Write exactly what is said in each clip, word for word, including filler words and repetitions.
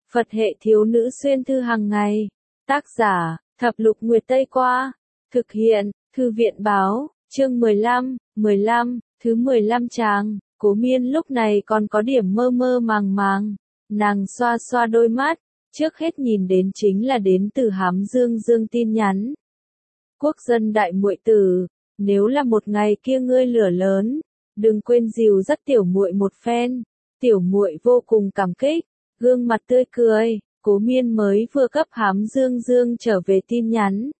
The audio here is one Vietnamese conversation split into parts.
Phật hệ thiếu nữ xuyên thư hàng ngày. Tác giả, Thập Lục Nguyệt Tây Qua. Thực hiện, Thư viện Báo, chương mười lăm, mười lăm, thứ mười lăm trang. Cố Miên lúc này còn có điểm mơ mơ màng màng. Nàng xoa xoa đôi mắt, trước hết nhìn đến chính là đến từ Hám Dương Dương tin nhắn. Quốc dân đại muội tử, nếu là một ngày kia ngươi lửa lớn, đừng quên dìu dắt tiểu muội một phen. Tiểu muội vô cùng cảm kích, gương mặt tươi cười. Cố Miên mới vừa cấp Hám Dương Dương trở về tin nhắn,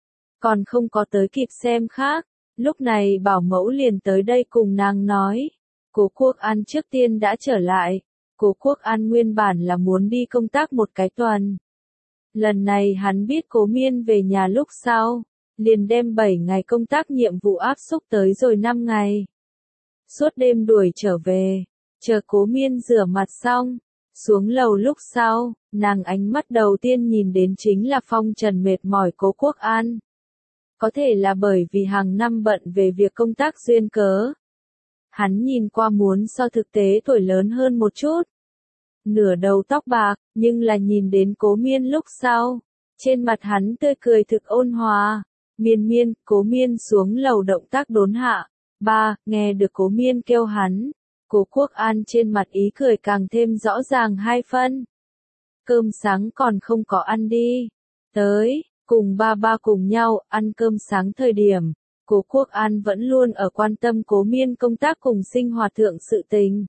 còn không có tới kịp xem khác, lúc này bảo mẫu liền tới đây cùng nàng nói, Cố Quốc An trước tiên đã trở lại. Cố Quốc An nguyên bản là muốn đi công tác một cái tuần. Lần này hắn biết Cố Miên về nhà lúc sau, liền đem bảy ngày công tác nhiệm vụ áp xúc tới rồi năm ngày. Suốt đêm đuổi trở về, chờ Cố Miên rửa mặt xong, xuống lầu lúc sau, nàng ánh mắt đầu tiên nhìn đến chính là phong trần mệt mỏi Cố Quốc An. Có thể là bởi vì hàng năm bận về việc công tác duyên cớ. Hắn nhìn qua muốn so thực tế tuổi lớn hơn một chút. Nửa đầu tóc bạc, nhưng là nhìn đến Cố Miên lúc sau. Trên mặt hắn tươi cười thực ôn hòa. Miên miên, Cố Miên xuống lầu động tác đốn hạ. Ba, nghe được Cố Miên kêu hắn. Cố Quốc An trên mặt ý cười càng thêm rõ ràng hai phân. Cơm sáng còn không có ăn đi. Tới, cùng ba ba cùng nhau ăn cơm sáng thời điểm. Cố Quốc An vẫn luôn ở quan tâm Cố Miên công tác cùng sinh hoạt thượng sự tình.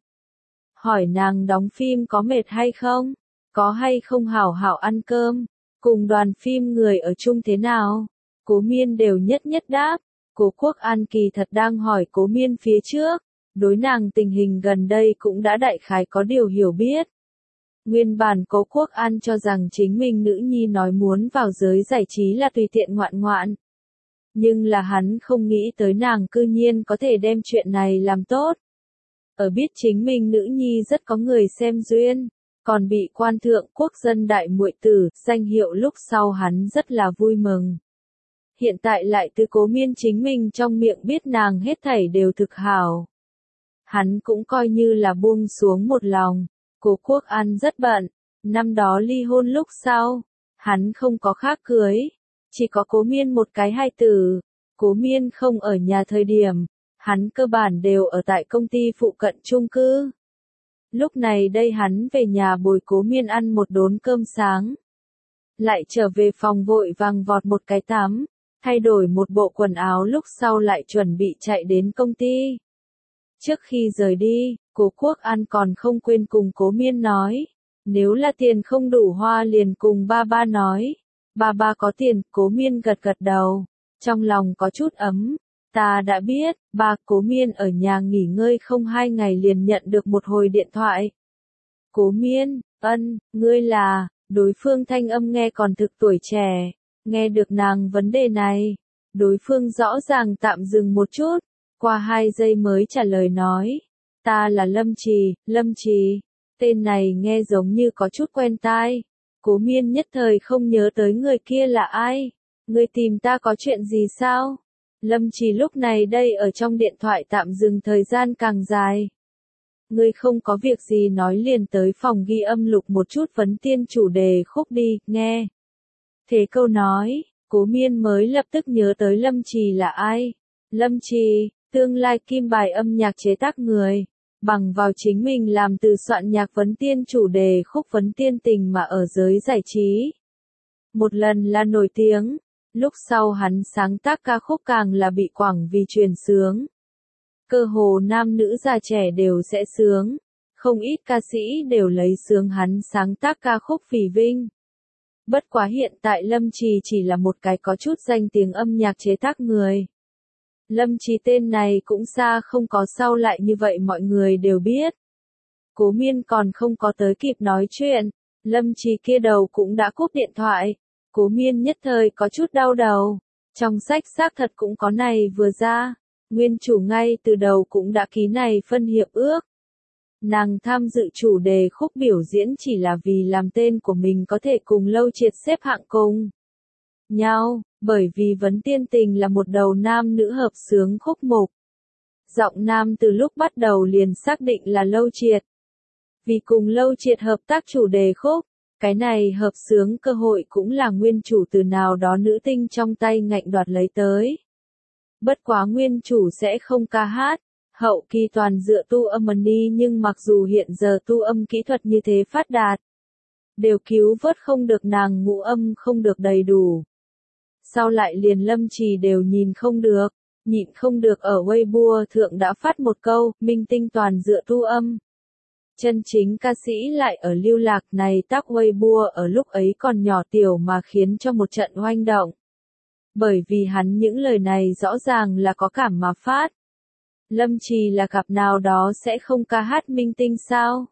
Hỏi nàng đóng phim có mệt hay không? Có hay không hảo hảo ăn cơm? Cùng đoàn phim người ở chung thế nào? Cố Miên đều nhất nhất đáp. Cố Quốc An kỳ thật đang hỏi Cố Miên phía trước. Đối nàng tình hình gần đây cũng đã đại khái có điều hiểu biết. Nguyên bản Cố Quốc An cho rằng chính mình nữ nhi nói muốn vào giới giải trí là tùy tiện ngoạn ngoạn. Nhưng là hắn không nghĩ tới nàng cư nhiên có thể đem chuyện này làm tốt. Ở biết chính mình nữ nhi rất có người xem duyên, còn bị quan thượng quốc dân đại muội tử danh hiệu lúc sau hắn rất là vui mừng. Hiện tại lại từ Cố Miên chính mình trong miệng biết nàng hết thảy đều thực hảo. Hắn cũng coi như là buông xuống một lòng. Cố Quốc An rất bận, năm đó ly hôn lúc sau, hắn không có khác cưới, chỉ có Cố Miên một cái hai tử. Cố Miên không ở nhà thời điểm, hắn cơ bản đều ở tại công ty phụ cận chung cư. Lúc này đây hắn về nhà bồi Cố Miên ăn một đốn cơm sáng. Lại trở về phòng vội vàng vọt một cái tắm, thay đổi một bộ quần áo lúc sau lại chuẩn bị chạy đến công ty. Trước khi rời đi, Cố Quốc An còn không quên cùng Cố Miên nói, nếu là tiền không đủ hoa liền cùng ba ba nói. Ba ba có tiền, Cố Miên gật gật đầu, trong lòng có chút ấm. Ta đã biết, ba. Cố Miên ở nhà nghỉ ngơi không hai ngày liền nhận được một hồi điện thoại. Cố Miên, ân, ngươi là, đối phương thanh âm nghe còn thực tuổi trẻ, nghe được nàng vấn đề này. Đối phương rõ ràng tạm dừng một chút, qua hai giây mới trả lời nói. Ta là Lâm Trì, Lâm Trì, tên này nghe giống như có chút quen tai. Cố Miên nhất thời không nhớ tới người kia là ai. Ngươi tìm ta có chuyện gì sao? Lâm Trì lúc này đây ở trong điện thoại tạm dừng thời gian càng dài. Ngươi không có việc gì nói liền tới phòng ghi âm lục một chút vấn tiên chủ đề khúc đi, nghe. Thế câu nói, Cố Miên mới lập tức nhớ tới Lâm Trì là ai. Lâm Trì, tương lai kim bài âm nhạc chế tác người. Bằng vào chính mình làm từ soạn nhạc vấn tiên chủ đề khúc vấn tiên tình mà ở giới giải trí. Một lần là nổi tiếng, lúc sau hắn sáng tác ca khúc càng là bị quảng vì truyền xướng. Cơ hồ nam nữ già trẻ đều sẽ sướng, không ít ca sĩ đều lấy xướng hắn sáng tác ca khúc phỉ vinh. Bất quá hiện tại Lâm Trì chỉ là một cái có chút danh tiếng âm nhạc chế tác người. Lâm Trì tên này cũng xa không có sau lại như vậy mọi người đều biết. Cố Miên còn không có tới kịp nói chuyện, Lâm Trì kia đầu cũng đã cúp điện thoại. Cố Miên nhất thời có chút đau đầu. Trong sách xác thật cũng có này vừa ra. Nguyên chủ ngay từ đầu cũng đã ký này phân hiệp ước. Nàng tham dự chủ đề khúc biểu diễn chỉ là vì làm tên của mình có thể cùng Lâu Triệt xếp hạng cùng nhau, bởi vì vấn tiên tình là một đầu nam nữ hợp xướng khúc mục. Giọng nam từ lúc bắt đầu liền xác định là Lâu Triệt. Vì cùng Lâu Triệt hợp tác chủ đề khúc, Cái này hợp xướng cơ hội cũng là nguyên chủ từ nào đó nữ tinh trong tay ngạnh đoạt lấy tới. Bất quá nguyên chủ sẽ không ca hát, hậu kỳ toàn dựa tu âm money, nhưng mặc dù hiện giờ tu âm kỹ thuật như thế phát đạt, đều cứu vớt không được nàng ngũ âm không được đầy đủ. Sau lại liền Lâm Trì đều nhìn không được, nhịn không được ở Weibo thượng đã phát một câu, minh tinh toàn dựa tu âm. Chân chính ca sĩ lại ở lưu lạc này, tác Weibo ở lúc ấy còn nhỏ tiểu mà khiến cho một trận oanh động. Bởi vì hắn những lời này rõ ràng là có cảm mà phát. Lâm Trì là cặp nào đó sẽ không ca hát minh tinh sao?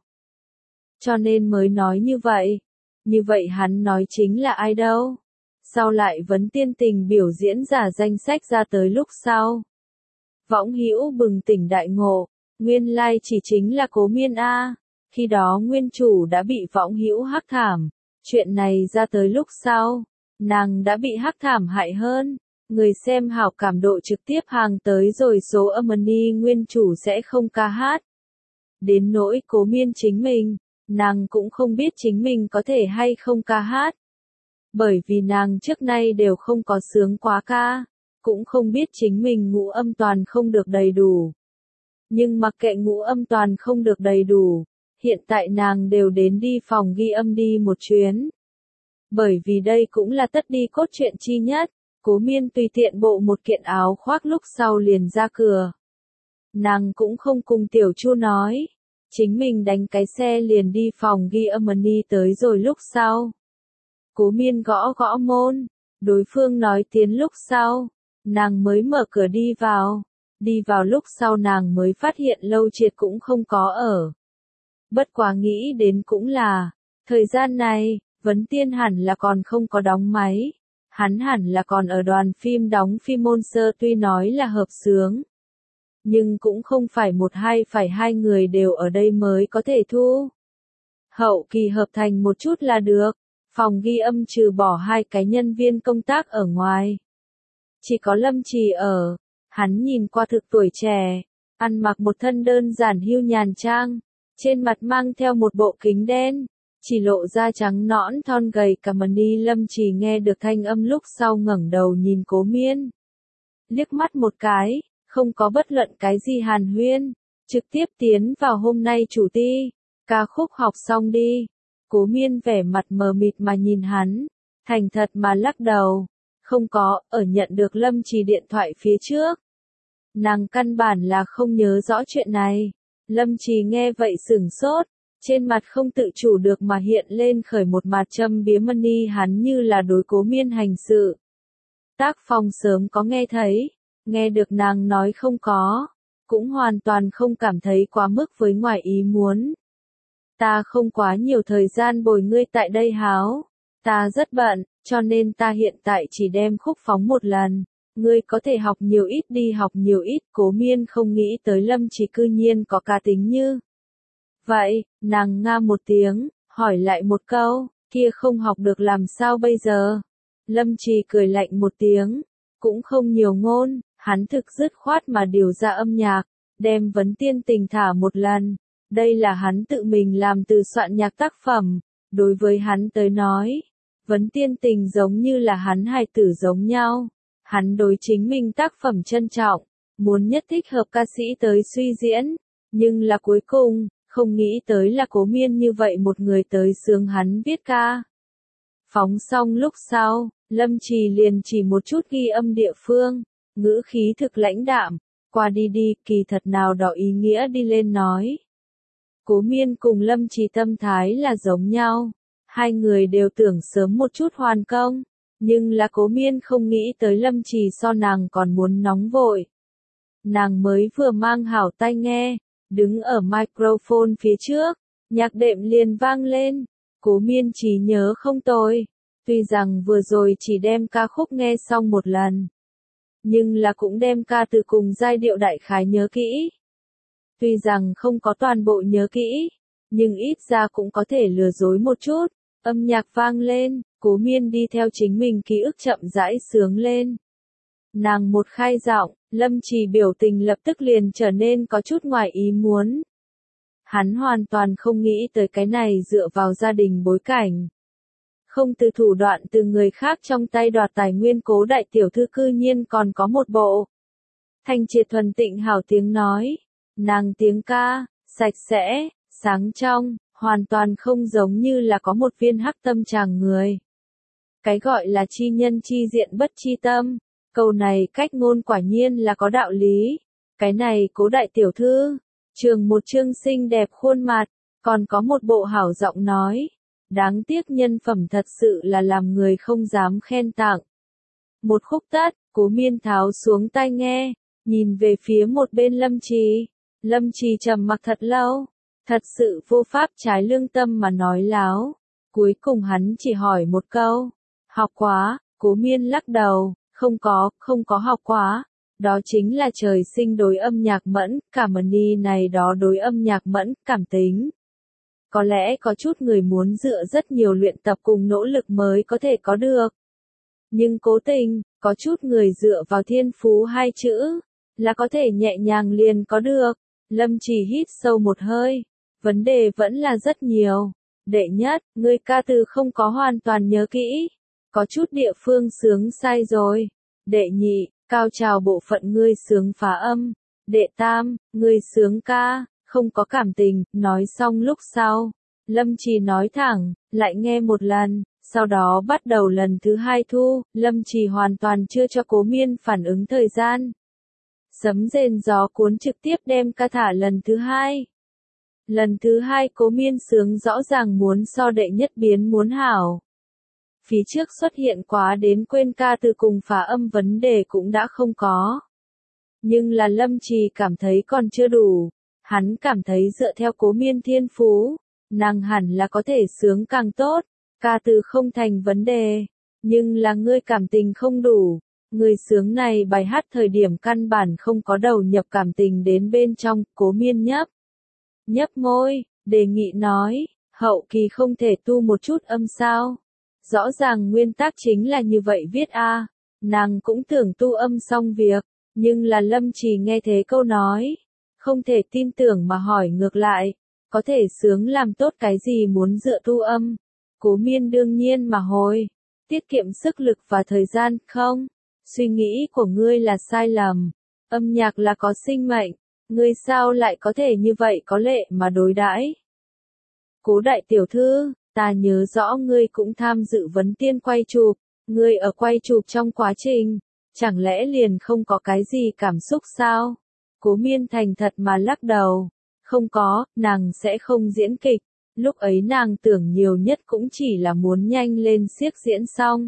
Cho nên mới nói như vậy. Như vậy hắn nói chính là ai đâu? Sau lại vấn tiên tình biểu diễn giả danh sách ra tới lúc sau. Võng Hữu bừng tỉnh đại ngộ, nguyên lai chỉ chính là Cố Miên A. Khi đó nguyên chủ đã bị Võng Hữu hắc thảm. Chuyện này ra tới lúc sau, nàng đã bị hắc thảm hại hơn. Người xem hảo cảm độ trực tiếp hàng tới rồi số âm money nguyên chủ sẽ không ca hát. Đến nỗi Cố Miên chính mình, nàng cũng không biết chính mình có thể hay không ca hát. Bởi vì nàng trước nay đều không có sướng quá ca, cũng không biết chính mình ngũ âm toàn không được đầy đủ. Nhưng mặc kệ ngũ âm toàn không được đầy đủ, hiện tại nàng đều đến đi phòng ghi âm đi một chuyến. Bởi vì đây cũng là tất đi cốt truyện chi nhất. Cố Miên tùy tiện bộ một kiện áo khoác lúc sau liền ra cửa. Nàng cũng không cùng Tiểu Chu nói. Chính mình đánh cái xe liền đi phòng ghi âm money tới rồi lúc sau. Cố Miên gõ gõ môn. Đối phương nói tiến lúc sau. Nàng mới mở cửa đi vào. Đi vào lúc sau nàng mới phát hiện Lâu Triệt cũng không có ở. Bất quá nghĩ đến cũng là. Thời gian này, Vấn Tiên hẳn là còn không có đóng máy. Hắn hẳn là còn ở đoàn phim đóng phim Monster, tuy nói là hợp xướng. Nhưng cũng không phải một hai phải hai người đều ở đây mới có thể thu. Hậu kỳ hợp thành một chút là được. Phòng ghi âm trừ bỏ hai cái nhân viên công tác ở ngoài. Chỉ có Lâm Trì ở. Hắn nhìn qua thực tuổi trẻ. Ăn mặc một thân đơn giản hưu nhàn trang. Trên mặt mang theo một bộ kính đen. Chỉ lộ ra trắng nõn thon gầy cả money. Lâm Trì nghe được thanh âm lúc sau ngẩng đầu nhìn Cố Miên. Liếc mắt một cái, không có bất luận cái gì hàn huyên, trực tiếp tiến vào hôm nay chủ ti, ca khúc học xong đi. Cố Miên vẻ mặt mờ mịt mà nhìn hắn, thành thật mà lắc đầu, không có, ở nhận được Lâm Trì điện thoại phía trước. Nàng căn bản là không nhớ rõ chuyện này. Lâm Trì nghe vậy sửng sốt. Trên mặt không tự chủ được mà hiện lên khởi một mặt châm biếm money, hắn như là đối Cố Miên hành sự. Tác Phong sớm có nghe thấy, nghe được nàng nói không có, cũng hoàn toàn không cảm thấy quá mức với ngoài ý muốn. Ta không quá nhiều thời gian bồi ngươi tại đây háo, ta rất bận, cho nên ta hiện tại chỉ đem khúc phóng một lần, ngươi có thể học nhiều ít đi học nhiều ít. Cố Miên không nghĩ tới Lâm Trì cư nhiên có cá tính như vậy, nàng nga một tiếng, hỏi lại một câu, kia không học được làm sao bây giờ? Lâm Trì cười lạnh một tiếng, cũng không nhiều ngôn, hắn thực dứt khoát mà điều ra âm nhạc, đem Vấn Tiên Tình thả một lần. Đây là hắn tự mình làm từ soạn nhạc tác phẩm, đối với hắn tới nói, Vấn Tiên Tình giống như là hắn hài tử giống nhau. Hắn đối chính mình tác phẩm trân trọng, muốn nhất thích hợp ca sĩ tới suy diễn, nhưng là cuối cùng, không nghĩ tới là Cố Miên như vậy một người tới sướng hắn viết ca. Phóng xong lúc sau, Lâm Trì liền chỉ một chút ghi âm địa phương, ngữ khí thực lãnh đạm, qua đi đi, kỳ thật nào đó ý nghĩa đi lên nói. Cố Miên cùng Lâm Trì tâm thái là giống nhau, hai người đều tưởng sớm một chút hoàn công, nhưng là Cố Miên không nghĩ tới Lâm Trì so nàng còn muốn nóng vội. Nàng mới vừa mang hảo tai nghe, đứng ở microphone phía trước, nhạc đệm liền vang lên. Cố Miên trí nhớ không tồi, tuy rằng vừa rồi chỉ đem ca khúc nghe xong một lần, nhưng là cũng đem ca từ cùng giai điệu đại khái nhớ kỹ. Tuy rằng không có toàn bộ nhớ kỹ, nhưng ít ra cũng có thể lừa dối một chút. Âm nhạc vang lên, Cố Miên đi theo chính mình ký ức chậm rãi sướng lên. Nàng một khai giọng, Lâm Trì biểu tình lập tức liền trở nên có chút ngoài ý muốn. Hắn hoàn toàn không nghĩ tới cái này dựa vào gia đình bối cảnh, không từ thủ đoạn từ người khác trong tay đoạt tài nguyên, Cố đại tiểu thư cư nhiên còn có một bộ thanh triệt thuần tịnh hảo tiếng nói. Nàng tiếng ca, sạch sẽ, sáng trong, hoàn toàn không giống như là có một viên hắc tâm tràng người. Cái gọi là chi nhân chi diện bất chi tâm, câu này cách ngôn quả nhiên là có đạo lý. Cái này Cố đại tiểu thư, trường một chương xinh đẹp khuôn mặt, còn có một bộ hảo giọng nói. Đáng tiếc nhân phẩm thật sự là làm người không dám khen tặng. Một khúc tắt, Cố Miên tháo xuống tai nghe, nhìn về phía một bên Lâm Trì. Lâm Trì trầm mặc thật lâu, thật sự vô pháp trái lương tâm mà nói láo. Cuối cùng hắn chỉ hỏi một câu, học quá, Cố Miên lắc đầu, không có, không có học quá. Đó chính là trời sinh đối âm nhạc mẫn, cảm ơn đi này đó đối âm nhạc mẫn, cảm tính. Có lẽ có chút người muốn dựa rất nhiều luyện tập cùng nỗ lực mới có thể có được. Nhưng cố tình, có chút người dựa vào thiên phú hai chữ, là có thể nhẹ nhàng liền có được. Lâm Trì hít sâu một hơi, vấn đề vẫn là rất nhiều. Đệ nhất, ngươi ca từ không có hoàn toàn nhớ kỹ, có chút địa phương sướng sai rồi. Đệ nhị, cao trào bộ phận ngươi sướng phá âm. Đệ tam, ngươi sướng ca, không có cảm tình. Nói xong lúc sau, Lâm Trì nói thẳng, lại nghe một lần, sau đó bắt đầu lần thứ hai thu. Lâm Trì hoàn toàn chưa cho Cố Miên phản ứng thời gian. Sấm rền gió cuốn trực tiếp đem ca thả lần thứ hai. Lần thứ hai Cố Miên sướng rõ ràng muốn so đệ nhất biến muốn hảo. Phía trước xuất hiện quá đến quên ca từ cùng phá âm vấn đề cũng đã không có. Nhưng là Lâm Trì cảm thấy còn chưa đủ. Hắn cảm thấy dựa theo Cố Miên thiên phú, nàng hẳn là có thể sướng càng tốt. Ca từ không thành vấn đề. Nhưng là ngươi cảm tình không đủ. Người sướng này bài hát thời điểm căn bản không có đầu nhập cảm tình đến bên trong. Cố Miên nhấp nhấp môi, đề nghị nói, hậu kỳ không thể tu một chút âm sao. Rõ ràng nguyên tắc chính là như vậy viết a. Nàng cũng tưởng tu âm xong việc, nhưng là Lâm Trì nghe thế câu nói, không thể tin tưởng mà hỏi ngược lại, có thể sướng làm tốt cái gì muốn dựa tu âm. Cố Miên đương nhiên mà hồi, tiết kiệm sức lực và thời gian. Không, suy nghĩ của ngươi là sai lầm, âm nhạc là có sinh mệnh, ngươi sao lại có thể như vậy có lệ mà đối đãi. Cố đại tiểu thư, ta nhớ rõ ngươi cũng tham dự vấn tiên quay chụp, ngươi ở quay chụp trong quá trình, chẳng lẽ liền không có cái gì cảm xúc sao? Cố Miên thành thật mà lắc đầu, không có, nàng sẽ không diễn kịch, lúc ấy nàng tưởng nhiều nhất cũng chỉ là muốn nhanh lên siếc diễn xong.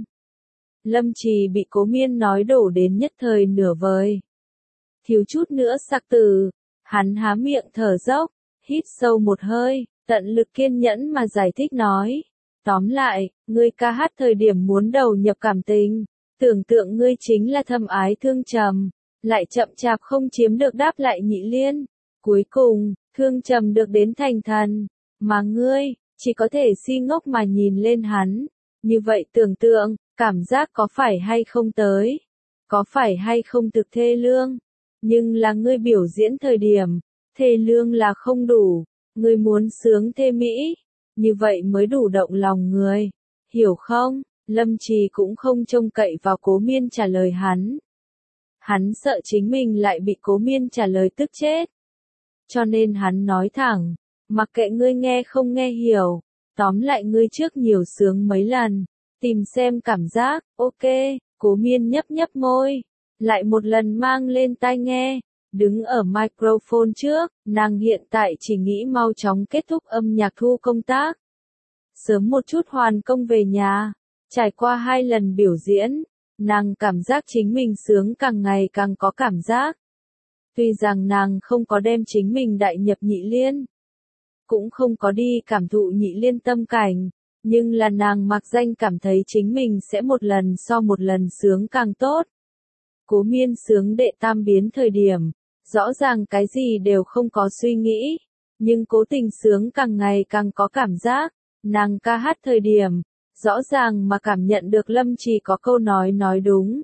Lâm Trì bị Cố Miên nói đổ đến nhất thời nửa vời. Thiếu chút nữa sặc từ, hắn há miệng thở dốc, hít sâu một hơi, tận lực kiên nhẫn mà giải thích nói. Tóm lại, ngươi ca hát thời điểm muốn đầu nhập cảm tình, tưởng tượng ngươi chính là thâm ái thương trầm, lại chậm chạp không chiếm được đáp lại nhị liên. Cuối cùng, thương trầm được đến thành thần, mà ngươi, chỉ có thể si ngốc mà nhìn lên hắn. Như vậy tưởng tượng, cảm giác có phải hay không tới, có phải hay không thực thê lương, nhưng là ngươi biểu diễn thời điểm, thê lương là không đủ, ngươi muốn sướng thê mỹ, như vậy mới đủ động lòng người, hiểu không? Lâm Trì cũng không trông cậy vào Cố Miên trả lời hắn. Hắn sợ chính mình lại bị Cố Miên trả lời tức chết. Cho nên hắn nói thẳng, mặc kệ ngươi nghe không nghe hiểu, tóm lại ngươi trước nhiều sướng mấy lần, tìm xem cảm giác. Ok. Cố Miên nhấp nhấp môi, lại một lần mang lên tai nghe, đứng ở microphone trước, nàng hiện tại chỉ nghĩ mau chóng kết thúc âm nhạc thu công tác. Sớm một chút hoàn công về nhà, trải qua hai lần biểu diễn, nàng cảm giác chính mình sướng càng ngày càng có cảm giác. Tuy rằng nàng không có đem chính mình đại nhập nhị liên, cũng không có đi cảm thụ nhị liên tâm cảnh, nhưng là nàng mặc danh cảm thấy chính mình sẽ một lần so một lần sướng càng tốt. Cố Miên sướng đệ tam biến thời điểm, rõ ràng cái gì đều không có suy nghĩ, nhưng cố tình sướng càng ngày càng có cảm giác. Nàng ca hát thời điểm, rõ ràng mà cảm nhận được Lâm Trì có câu nói nói đúng.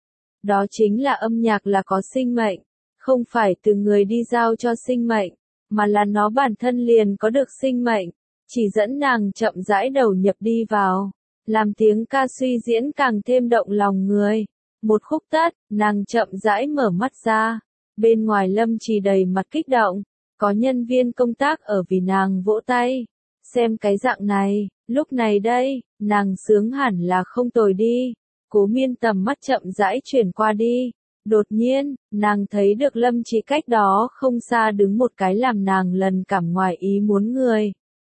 Đó chính là âm nhạc là có sinh mệnh, không phải từ người đi giao cho sinh mệnh, mà là nó bản thân liền có được sinh mệnh, chỉ dẫn nàng chậm rãi đầu nhập đi vào. làm tiếng ca suy diễn càng thêm động lòng người. Một khúc tắt, nàng chậm rãi mở mắt ra. Bên ngoài Lâm Trì đầy mặt kích động, có nhân viên công tác ở vì nàng vỗ tay. Xem cái dạng này, lúc này đây, nàng sướng hẳn là không tồi đi. Cố Miên tầm mắt chậm rãi chuyển qua đi. Đột nhiên, nàng thấy được Lâm Trì cách đó không xa đứng một cái làm nàng lần cảm ngoài ý muốn người.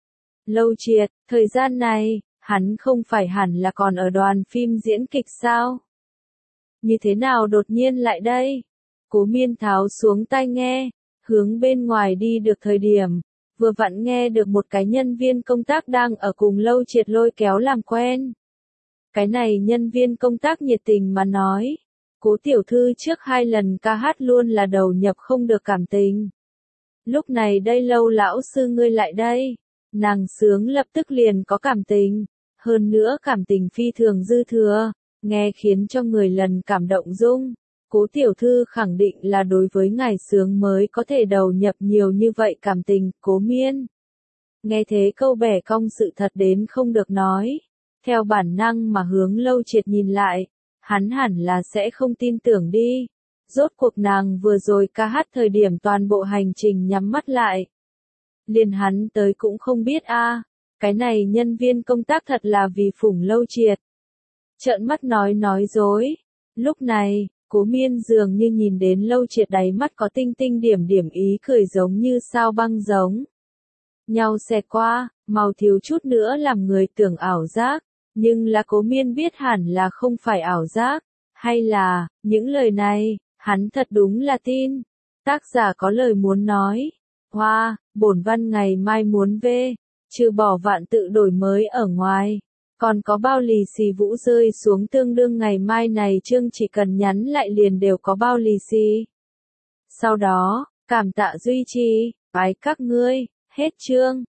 Lâu Triệt, thời gian này, hắn không phải hẳn là còn ở đoàn phim diễn kịch sao? Như thế nào đột nhiên lại đây? Cố Miên tháo xuống tai nghe, hướng bên ngoài đi được thời điểm, vừa vặn nghe được một cái nhân viên công tác đang ở cùng Lâu Triệt lôi kéo làm quen. Cái này nhân viên công tác nhiệt tình mà nói, Cố tiểu thư trước hai lần ca hát luôn là đầu nhập không được cảm tình. Lúc này đây Lâu lão sư ngươi lại đây, nàng sướng lập tức liền có cảm tình, hơn nữa cảm tình phi thường dư thừa, nghe khiến cho người lần cảm động dung. Cố tiểu thư khẳng định là đối với ngài sướng mới có thể đầu nhập nhiều như vậy cảm tình. Cố Miên nghe thế câu bẻ cong sự thật đến không được nói, theo bản năng mà hướng Lâu Triệt nhìn lại, hắn hẳn là sẽ không tin tưởng đi. Rốt cuộc nàng vừa rồi ca hát thời điểm toàn bộ hành trình nhắm mắt lại. Liền hắn tới cũng không biết a, à, cái này nhân viên công tác thật là vì phủng Lâu Triệt. Trợn mắt nói nói dối. Lúc này, Cố Miên dường như nhìn đến Lâu Triệt đáy mắt có tinh tinh điểm điểm ý cười giống như sao băng giống nhau xẹt qua, màu thiếu chút nữa làm người tưởng ảo giác, nhưng là Cố Miên biết hẳn là không phải ảo giác, hay là, những lời này, hắn thật đúng là tin. Tác giả có lời muốn nói, hoa, bổn văn ngày mai muốn về, trừ bỏ vạn tự đổi mới ở ngoài, còn có bao lì xì vũ rơi xuống tương đương ngày mai này chương chỉ cần nhắn lại liền đều có bao lì xì. Sau đó, cảm tạ duy trì, bái các ngươi, hết chương.